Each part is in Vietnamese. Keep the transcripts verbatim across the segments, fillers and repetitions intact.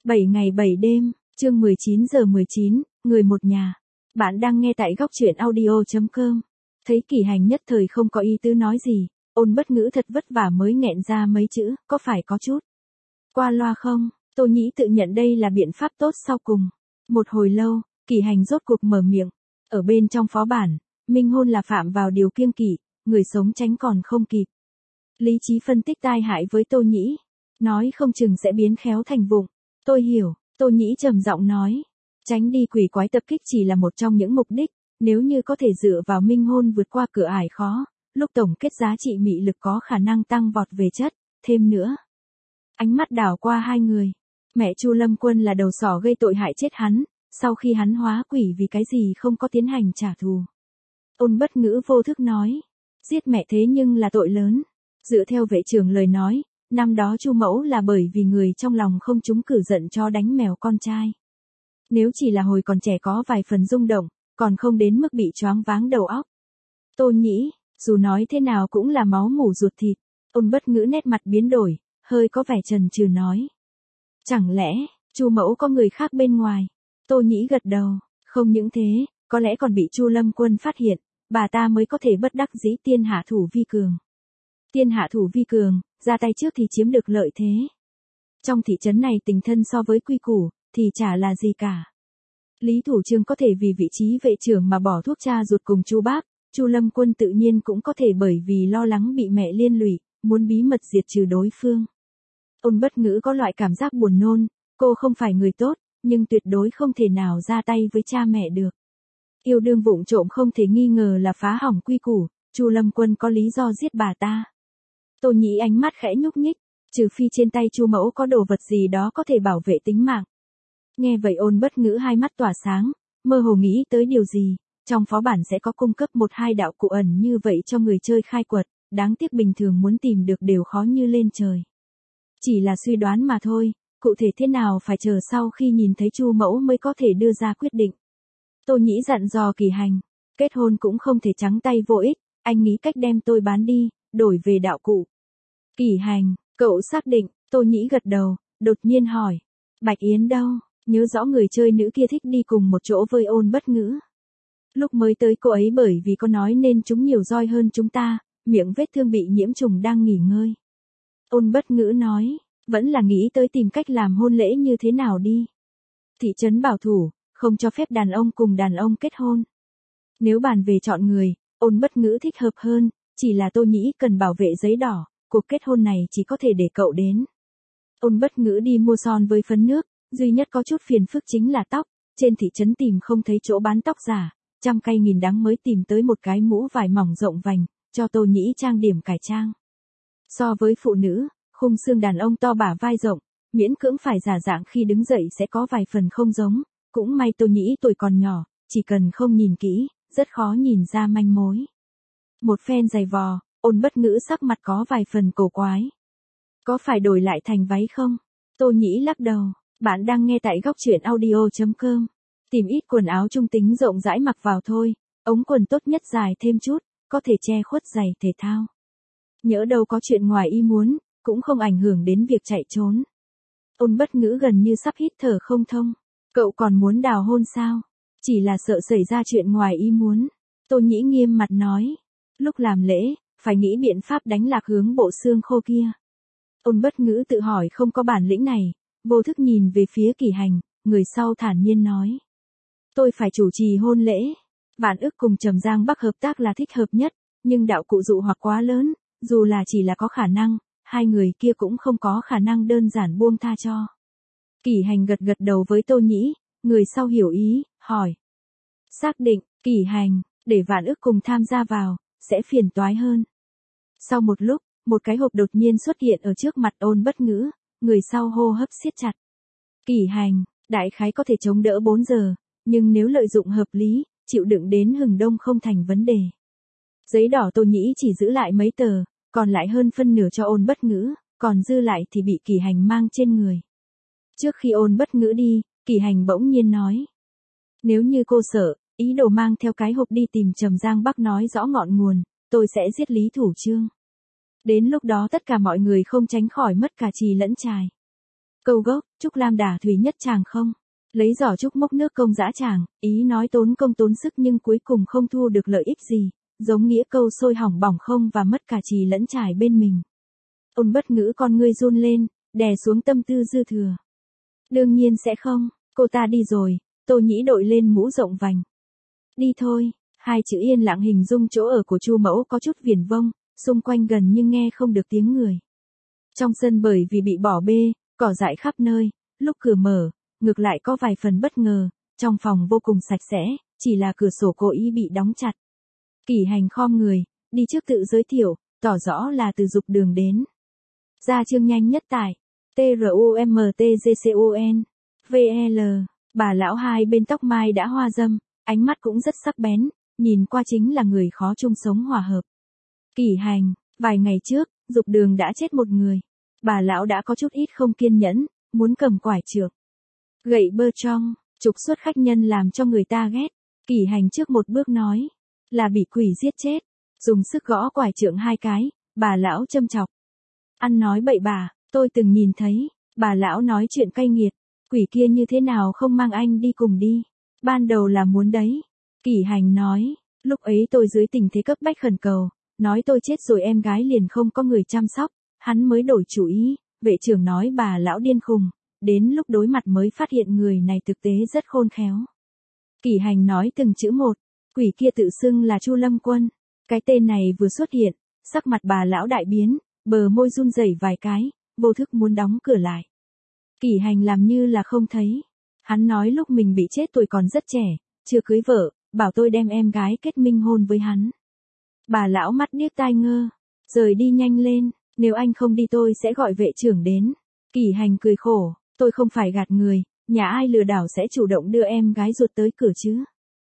bảy ngày bảy đêm, chương mười chín giờ mười chín, người một nhà. Bạn đang nghe tại góc truyện audio chấm com. Thấy Kỳ Hành nhất thời không có ý tứ nói gì, Ôn Bất Ngữ thật vất vả mới nghẹn ra mấy chữ, có phải có chút qua loa không? Tô Nhĩ tự nhận đây là biện pháp tốt sau cùng. Một hồi lâu, Kỳ Hành rốt cuộc mở miệng. Ở bên trong phó bản, minh hôn là phạm vào điều kiêng kỵ, người sống tránh còn không kịp. Lý trí phân tích tai hại với Tô Nhĩ, nói không chừng sẽ biến khéo thành vụng. Tôi hiểu, Tô Nhĩ trầm giọng nói. Tránh đi quỷ quái tập kích chỉ là một trong những mục đích, nếu như có thể dựa vào minh hôn vượt qua cửa ải khó, lúc tổng kết giá trị mị lực có khả năng tăng vọt về chất, thêm nữa. Ánh mắt đảo qua hai người. Mẹ Chu Lâm Quân là đầu sỏ gây tội hại chết hắn, sau khi hắn hóa quỷ vì cái gì không có tiến hành trả thù. Ôn Bất Ngữ vô thức nói, giết mẹ thế nhưng là tội lớn. Dựa theo vệ trưởng lời nói, năm đó Chu mẫu là bởi vì người trong lòng không trúng cử giận cho đánh mèo con trai. Nếu chỉ là hồi còn trẻ có vài phần rung động, còn không đến mức bị choáng váng đầu óc. Tô Nhĩ, dù nói thế nào cũng là máu mủ ruột thịt. Ôn Bất Ngữ nét mặt biến đổi, hơi có vẻ chần chừ nói. Chẳng lẽ, Chu mẫu có người khác bên ngoài? Tô Nhĩ gật đầu, không những thế, có lẽ còn bị Chu Lâm Quân phát hiện, bà ta mới có thể bất đắc dĩ tiên hạ thủ vi cường. Tiên hạ thủ vi cường, ra tay trước thì chiếm được lợi thế. Trong thị trấn này tình thân so với quy củ, thì chả là gì cả. Lý Thủ Trương có thể vì vị trí vệ trưởng mà bỏ thuốc cha ruột cùng Chu bác, Chu Lâm Quân tự nhiên cũng có thể bởi vì lo lắng bị mẹ liên lụy, muốn bí mật diệt trừ đối phương. Ôn Bất Ngữ có loại cảm giác buồn nôn, cô không phải người tốt, nhưng tuyệt đối không thể nào ra tay với cha mẹ được. Yêu đương vụng trộm không thể nghi ngờ là phá hỏng quy củ, Chu Lâm Quân có lý do giết bà ta. Tô Nhĩ ánh mắt khẽ nhúc nhích, trừ phi trên tay Chu mẫu có đồ vật gì đó có thể bảo vệ tính mạng. Nghe vậy Ôn Bất Ngữ hai mắt tỏa sáng, mơ hồ nghĩ tới điều gì, trong phó bản sẽ có cung cấp một hai đạo cụ ẩn như vậy cho người chơi khai quật, đáng tiếc bình thường muốn tìm được đều khó như lên trời. Chỉ là suy đoán mà thôi, cụ thể thế nào phải chờ sau khi nhìn thấy Chu mẫu mới có thể đưa ra quyết định. Tô Nhĩ dặn dò Kỳ Hành, kết hôn cũng không thể trắng tay vô ích, anh nghĩ cách đem tôi bán đi, đổi về đạo cụ. Kỳ Hành, cậu xác định, Tô Nhĩ gật đầu, đột nhiên hỏi, Bạch Yến đâu? Nhớ rõ người chơi nữ kia thích đi cùng một chỗ với Ôn Bất Ngữ. Lúc mới tới cô ấy bởi vì có nói nên chúng nhiều roi hơn chúng ta, miệng vết thương bị nhiễm trùng đang nghỉ ngơi. Ôn Bất Ngữ nói, vẫn là nghĩ tới tìm cách làm hôn lễ như thế nào đi. Thị trấn bảo thủ, không cho phép đàn ông cùng đàn ông kết hôn. Nếu bàn về chọn người, Ôn Bất Ngữ thích hợp hơn, chỉ là Tô Nhĩ cần bảo vệ giấy đỏ, cuộc kết hôn này chỉ có thể để cậu đến. Ôn Bất Ngữ đi mua son với phấn nước, duy nhất có chút phiền phức chính là tóc, trên thị trấn tìm không thấy chỗ bán tóc giả, trăm cây nghìn đắng mới tìm tới một cái mũ vải mỏng rộng vành, cho Tô Nhĩ trang điểm cải trang. So với phụ nữ, khung xương đàn ông to bả vai rộng, miễn cưỡng phải giả dạng khi đứng dậy sẽ có vài phần không giống, cũng may Tô Nhĩ tuổi còn nhỏ, chỉ cần không nhìn kỹ, rất khó nhìn ra manh mối. Một phen giày vò, Ôn Bất Ngữ sắc mặt có vài phần cổ quái. Có phải đổi lại thành váy không? Tô Nhĩ lắc đầu, bạn đang nghe tại góc truyện audio chấm com. Tìm ít quần áo trung tính rộng rãi mặc vào thôi, ống quần tốt nhất dài thêm chút, có thể che khuất giày thể thao. Nhỡ đâu có chuyện ngoài ý muốn, cũng không ảnh hưởng đến việc chạy trốn. Ôn Bất Ngữ gần như sắp hít thở không thông. Cậu còn muốn đào hôn sao? Chỉ là sợ xảy ra chuyện ngoài ý muốn. Tô Nhĩ nghiêm mặt nói. Lúc làm lễ, phải nghĩ biện pháp đánh lạc hướng bộ xương khô kia. Ôn Bất Ngữ tự hỏi không có bản lĩnh này, vô thức nhìn về phía Kỳ Hành, người sau thản nhiên nói. Tôi phải chủ trì hôn lễ. Vạn Ức cùng Trầm Giang Bắc hợp tác là thích hợp nhất, nhưng đạo cụ dụ hoặc quá lớn, dù là chỉ là có khả năng, hai người kia cũng không có khả năng đơn giản buông tha cho. Kỳ Hành gật gật đầu với Tô Nhĩ, người sau hiểu ý, hỏi. Xác định, Kỳ Hành, để Vạn Ức cùng tham gia vào, sẽ phiền toái hơn. Sau một lúc, một cái hộp đột nhiên xuất hiện ở trước mặt Ôn Bất Ngữ, người sau hô hấp siết chặt. Kỳ Hành, đại khái có thể chống đỡ bốn giờ, nhưng nếu lợi dụng hợp lý, chịu đựng đến hừng đông không thành vấn đề. Giấy đỏ Tô Nhĩ chỉ giữ lại mấy tờ, còn lại hơn phân nửa cho Ôn Bất Ngữ, còn dư lại thì bị Kỳ Hành mang trên người. Trước khi Ôn Bất Ngữ đi, Kỳ Hành bỗng nhiên nói. Nếu như cô sợ, ý đồ mang theo cái hộp đi tìm Trầm Giang Bắc nói rõ ngọn nguồn, tôi sẽ giết Lý Thủ Trương. Đến lúc đó tất cả mọi người không tránh khỏi mất cả trì lẫn trài. Câu gốc, Trúc Lam đả thủy nhất chàng không? Lấy giỏ trúc mốc nước công dã chàng, ý nói tốn công tốn sức nhưng cuối cùng không thu được lợi ích gì, giống nghĩa câu sôi hỏng bỏng không và mất cả trì lẫn trải bên mình. Ôn bất ngữ con ngươi run lên, đè xuống tâm tư dư thừa. Đương nhiên sẽ không, cô ta đi rồi, Tô Nhĩ đội lên mũ rộng vành. Đi thôi, hai chữ yên lặng hình dung chỗ ở của Chu Mẫu có chút viển vông, xung quanh gần nhưng nghe không được tiếng người. Trong sân bởi vì bị bỏ bê, cỏ dại khắp nơi, lúc cửa mở, ngược lại có vài phần bất ngờ, trong phòng vô cùng sạch sẽ, chỉ là cửa sổ cố ý bị đóng chặt. Kỷ Hành khom người, đi trước tự giới thiệu, tỏ rõ là từ dục đường đến. Ra chương nhanh nhất tải, T R U M T G C O N, V L, bà lão hai bên tóc mai đã hoa râm, ánh mắt cũng rất sắc bén, nhìn qua chính là người khó chung sống hòa hợp. Kỷ Hành, vài ngày trước, dục đường đã chết một người. Bà lão đã có chút ít không kiên nhẫn, muốn cầm quải trượng. Gậy bơ trong, trục xuất khách nhân làm cho người ta ghét. Kỷ Hành trước một bước nói, là bị quỷ giết chết. Dùng sức gõ quải trượng hai cái, bà lão châm chọc. Ăn nói bậy bạ, tôi từng nhìn thấy, bà lão nói chuyện cay nghiệt. Quỷ kia như thế nào không mang anh đi cùng đi. Ban đầu là muốn đấy. Kỷ Hành nói, lúc ấy tôi dưới tình thế cấp bách khẩn cầu, nói tôi chết rồi em gái liền không có người chăm sóc. Hắn mới đổi chủ ý, vệ trưởng nói bà lão điên khùng, đến lúc đối mặt mới phát hiện người này thực tế rất khôn khéo. Kỷ Hành nói từng chữ một, quỷ kia tự xưng là Chu Lâm Quân, cái tên này vừa xuất hiện, sắc mặt bà lão đại biến, bờ môi run rẩy vài cái, vô thức muốn đóng cửa lại. Kỷ Hành làm như là không thấy, hắn nói lúc mình bị chết tuổi còn rất trẻ, chưa cưới vợ, bảo tôi đem em gái kết minh hôn với hắn. Bà lão mắt điếc tai ngơ, rời đi nhanh lên. Nếu anh không đi tôi sẽ gọi vệ trưởng đến. Kỷ Hành cười khổ, tôi không phải gạt người, nhà ai lừa đảo sẽ chủ động đưa em gái ruột tới cửa chứ.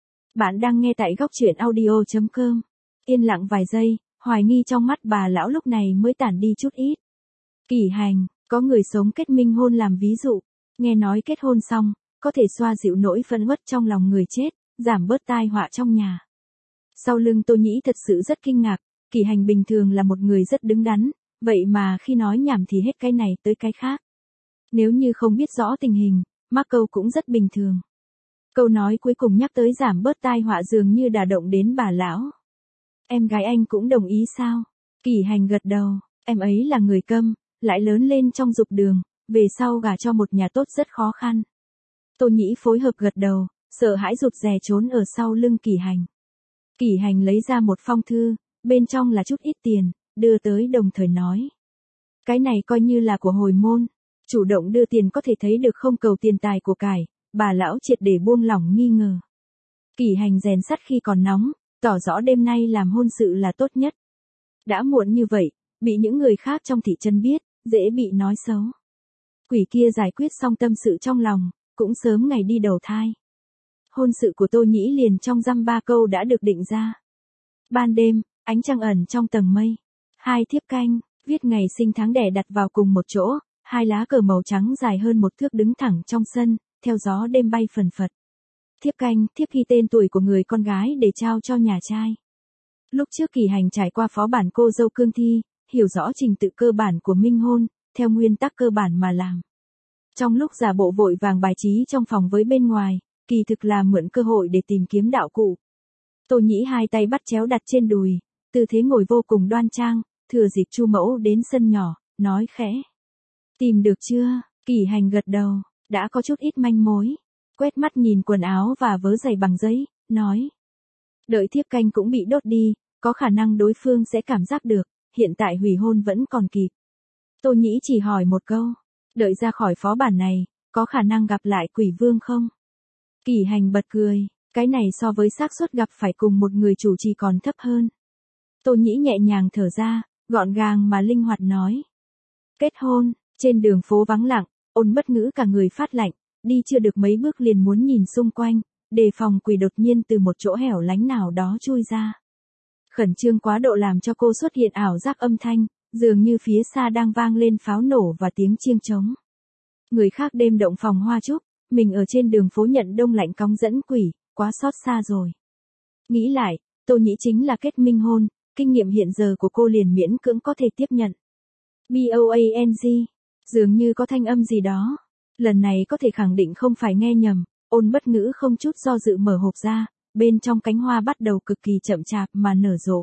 Bạn đang nghe tại góc truyện audio chấm com. Yên lặng vài giây, hoài nghi trong mắt bà lão lúc này mới tản đi chút ít. Kỷ Hành, có người sống kết minh hôn làm ví dụ, nghe nói kết hôn xong, có thể xoa dịu nỗi phẫn uất trong lòng người chết, giảm bớt tai họa trong nhà. Sau lưng Tô Nhĩ thật sự rất kinh ngạc, Kỷ Hành bình thường là một người rất đứng đắn. Vậy mà khi nói nhảm thì hết cái này tới cái khác. Nếu như không biết rõ tình hình, mắc câu cũng rất bình thường. Câu nói cuối cùng nhắc tới giảm bớt tai họa dường như đả động đến bà lão. Em gái anh cũng đồng ý sao? Kỷ Hành gật đầu, em ấy là người câm, lại lớn lên trong dục đường, về sau gả cho một nhà tốt rất khó khăn. Tô Nhĩ phối hợp gật đầu, sợ hãi rụt rè trốn ở sau lưng Kỷ Hành. Kỷ Hành lấy ra một phong thư, bên trong là chút ít tiền. Đưa tới đồng thời nói. Cái này coi như là của hồi môn. Chủ động đưa tiền có thể thấy được không cầu tiền tài của cải. Bà lão triệt để buông lỏng nghi ngờ. Kỷ Hành rèn sắt khi còn nóng. Tỏ rõ đêm nay làm hôn sự là tốt nhất. Đã muộn như vậy. Bị những người khác trong thị trấn biết. Dễ bị nói xấu. Quỷ kia giải quyết xong tâm sự trong lòng. Cũng sớm ngày đi đầu thai. Hôn sự của Tô Nhĩ liền trong dăm ba câu đã được định ra. Ban đêm, ánh trăng ẩn trong tầng mây. Hai thiếp canh, viết ngày sinh tháng đẻ đặt vào cùng một chỗ, hai lá cờ màu trắng dài hơn một thước đứng thẳng trong sân, theo gió đêm bay phần phật. Thiếp canh, thiếp ghi tên tuổi của người con gái để trao cho nhà trai. Lúc trước Kỷ Hành trải qua phó bản cô dâu cương thi, hiểu rõ trình tự cơ bản của minh hôn, theo nguyên tắc cơ bản mà làm. Trong lúc giả bộ vội vàng bài trí trong phòng với bên ngoài, kỳ thực là mượn cơ hội để tìm kiếm đạo cụ. Tô Nhĩ hai tay bắt chéo đặt trên đùi, tư thế ngồi vô cùng đoan trang. Thừa dịp Chu Mẫu đến sân nhỏ, nói khẽ. Tìm được chưa? Kỷ Hành gật đầu, đã có chút ít manh mối. Quét mắt nhìn quần áo và vớ giày bằng giấy, nói. Đợi thiếp canh cũng bị đốt đi, có khả năng đối phương sẽ cảm giác được, hiện tại hủy hôn vẫn còn kịp. Tô Nhĩ chỉ hỏi một câu, đợi ra khỏi phó bản này, có khả năng gặp lại quỷ vương không? Kỷ Hành bật cười, cái này so với xác suất gặp phải cùng một người chủ trì còn thấp hơn. Tô Nhĩ nhẹ nhàng thở ra. Gọn gàng mà linh hoạt nói. Kết hôn, trên đường phố vắng lặng, Ôn bất ngữ cả người phát lạnh, đi chưa được mấy bước liền muốn nhìn xung quanh, đề phòng quỷ đột nhiên từ một chỗ hẻo lánh nào đó chui ra. Khẩn trương quá độ làm cho cô xuất hiện ảo giác âm thanh, dường như phía xa đang vang lên pháo nổ và tiếng chiêng trống. Người khác đêm động phòng hoa trúc, mình ở trên đường phố nhận đông lạnh cóng dẫn quỷ, quá xót xa rồi. Nghĩ lại, Tô Nhĩ chính là kết minh hôn. Kinh nghiệm hiện giờ của cô liền miễn cưỡng có thể tiếp nhận. B O A N G. Dường như có thanh âm gì đó. Lần này có thể khẳng định không phải nghe nhầm, Ôn Bất Ngữ không chút do dự mở hộp ra, bên trong cánh hoa bắt đầu cực kỳ chậm chạp mà nở rộ.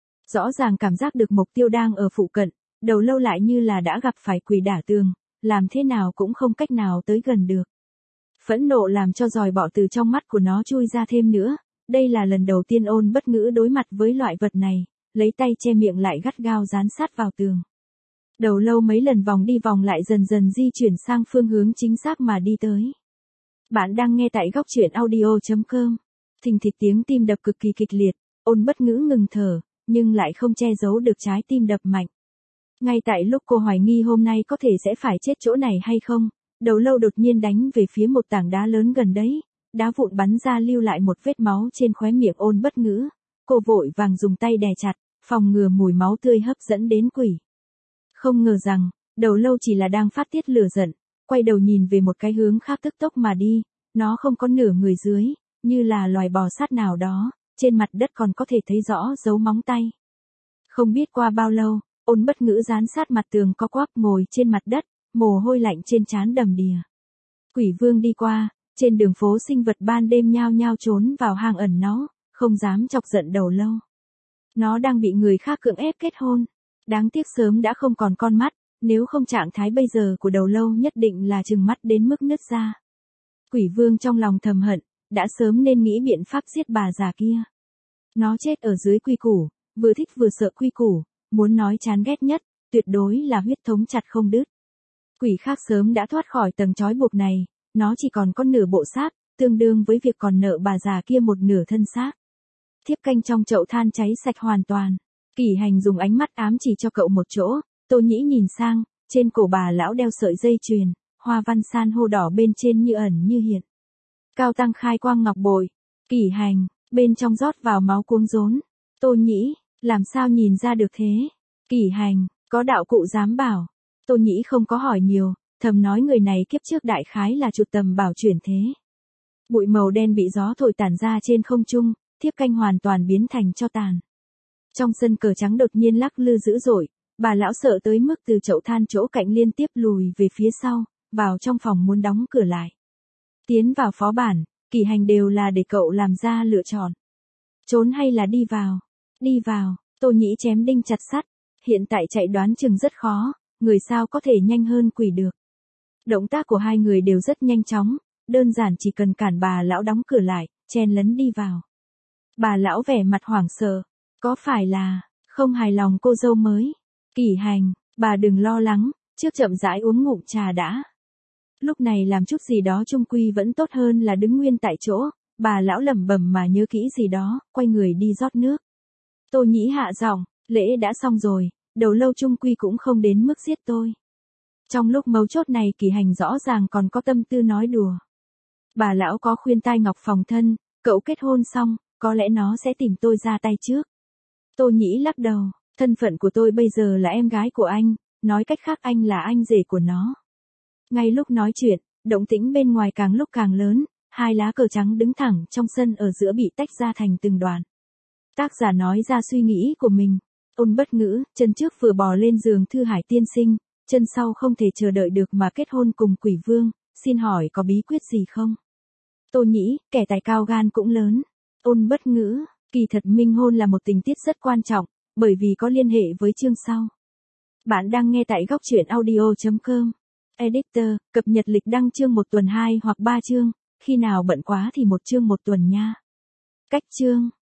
Rõ ràng cảm giác được mục tiêu đang ở phụ cận, đầu lâu lại như là đã gặp phải quỷ đả tường, làm thế nào cũng không cách nào tới gần được. Phẫn nộ làm cho giòi bọ từ trong mắt của nó chui ra thêm nữa, đây là lần đầu tiên Ôn Bất Ngữ đối mặt với loại vật này, lấy tay che miệng lại gắt gao dán sát vào tường. Đầu lâu mấy lần vòng đi vòng lại dần dần di chuyển sang phương hướng chính xác mà đi tới. Bạn đang nghe tại góc truyện audio chấm com. Thình thịch tiếng tim đập cực kỳ kịch liệt, Ôn Bất Ngữ ngừng thở, nhưng lại không che giấu được trái tim đập mạnh. Ngay tại lúc cô hoài nghi hôm nay có thể sẽ phải chết chỗ này hay không, đầu lâu đột nhiên đánh về phía một tảng đá lớn gần đấy, đá vụn bắn ra lưu lại một vết máu trên khóe miệng Ôn Bất Ngữ. Cô vội vàng dùng tay đè chặt, phòng ngừa mùi máu tươi hấp dẫn đến quỷ. Không ngờ rằng, đầu lâu chỉ là đang phát tiết lửa giận, quay đầu nhìn về một cái hướng khác tức tốc mà đi, nó không có nửa người dưới, như là loài bò sát nào đó, trên mặt đất còn có thể thấy rõ dấu móng tay. Không biết qua bao lâu, Ôn Bất Ngữ dán sát mặt tường co quắp ngồi trên mặt đất, mồ hôi lạnh trên trán đầm đìa. Quỷ vương đi qua, trên đường phố sinh vật ban đêm nhao nhao trốn vào hang ẩn nó, không dám chọc giận đầu lâu. Nó đang bị người khác cưỡng ép kết hôn. Đáng tiếc sớm đã không còn con mắt, nếu không trạng thái bây giờ của đầu lâu nhất định là trừng mắt đến mức nứt ra. Quỷ vương trong lòng thầm hận, đã sớm nên nghĩ biện pháp giết bà già kia. Nó chết ở dưới quy củ, vừa thích vừa sợ quy củ, muốn nói chán ghét nhất, tuyệt đối là huyết thống chặt không đứt. Quỷ khác sớm đã thoát khỏi tầng trói buộc này, nó chỉ còn có nửa bộ xác, tương đương với việc còn nợ bà già kia một nửa thân xác. Thiếp canh trong chậu than cháy sạch hoàn toàn. Kỷ Hành dùng ánh mắt ám chỉ cho cậu một chỗ, Tô Nhĩ nhìn sang, trên cổ bà lão đeo sợi dây chuyền, hoa văn san hô đỏ bên trên như ẩn như hiện. Cao tăng khai quang ngọc bội. Kỷ Hành, bên trong rót vào máu cuống rốn. Tô Nhĩ, làm sao nhìn ra được thế? Kỷ Hành, có đạo cụ dám bảo. Tô Nhĩ không có hỏi nhiều, thầm nói người này kiếp trước đại khái là chuột tầm bảo chuyển thế. Bụi màu đen bị gió thổi tản ra trên không trung, thiếp canh hoàn toàn biến thành tro tàn. Trong sân cờ trắng đột nhiên lắc lư dữ dội, bà lão sợ tới mức từ chậu than chỗ cạnh liên tiếp lùi về phía sau, vào trong phòng muốn đóng cửa lại. Tiến vào phó bản, Kỷ Hành đều là để cậu làm ra lựa chọn. Trốn hay là đi vào? Đi vào, Tô Nhĩ chém đinh chặt sắt, hiện tại chạy đoán chừng rất khó, người sao có thể nhanh hơn quỷ được. Động tác của hai người đều rất nhanh chóng, đơn giản chỉ cần cản bà lão đóng cửa lại, chen lấn đi vào. Bà lão vẻ mặt hoảng sợ. Có phải là, không hài lòng cô dâu mới? Kỷ Hành, bà đừng lo lắng, trước chậm rãi uống ngụm trà đã. Lúc này làm chút gì đó chung quy vẫn tốt hơn là đứng nguyên tại chỗ, bà lão lẩm bẩm mà nhớ kỹ gì đó, quay người đi rót nước. Tô Nhĩ hạ giọng, lễ đã xong rồi, đầu lâu chung quy cũng không đến mức giết tôi. Trong lúc mấu chốt này Kỷ Hành rõ ràng còn có tâm tư nói đùa. Bà lão có khuyên tai ngọc phòng thân, cậu kết hôn xong, có lẽ nó sẽ tìm tôi ra tay trước. Tô Nhĩ lắc đầu, thân phận của tôi bây giờ là em gái của anh, nói cách khác anh là anh rể của nó. Ngay lúc nói chuyện, động tĩnh bên ngoài càng lúc càng lớn, hai lá cờ trắng đứng thẳng trong sân ở giữa bị tách ra thành từng đoạn. Tác giả nói ra suy nghĩ của mình. Ôn Bất Ngữ, chân trước vừa bò lên giường Thư Hải tiên sinh, chân sau không thể chờ đợi được mà kết hôn cùng quỷ vương, xin hỏi có bí quyết gì không? Tô Nhĩ, kẻ tài cao gan cũng lớn. Ôn Bất Ngữ, kỳ thật minh hôn là một tình tiết rất quan trọng, bởi vì có liên hệ với chương sau. Bạn đang nghe tại góc truyện audio chấm com. Editor, cập nhật lịch đăng chương một tuần hai hoặc ba chương, khi nào bận quá thì một chương một tuần nha. Cách chương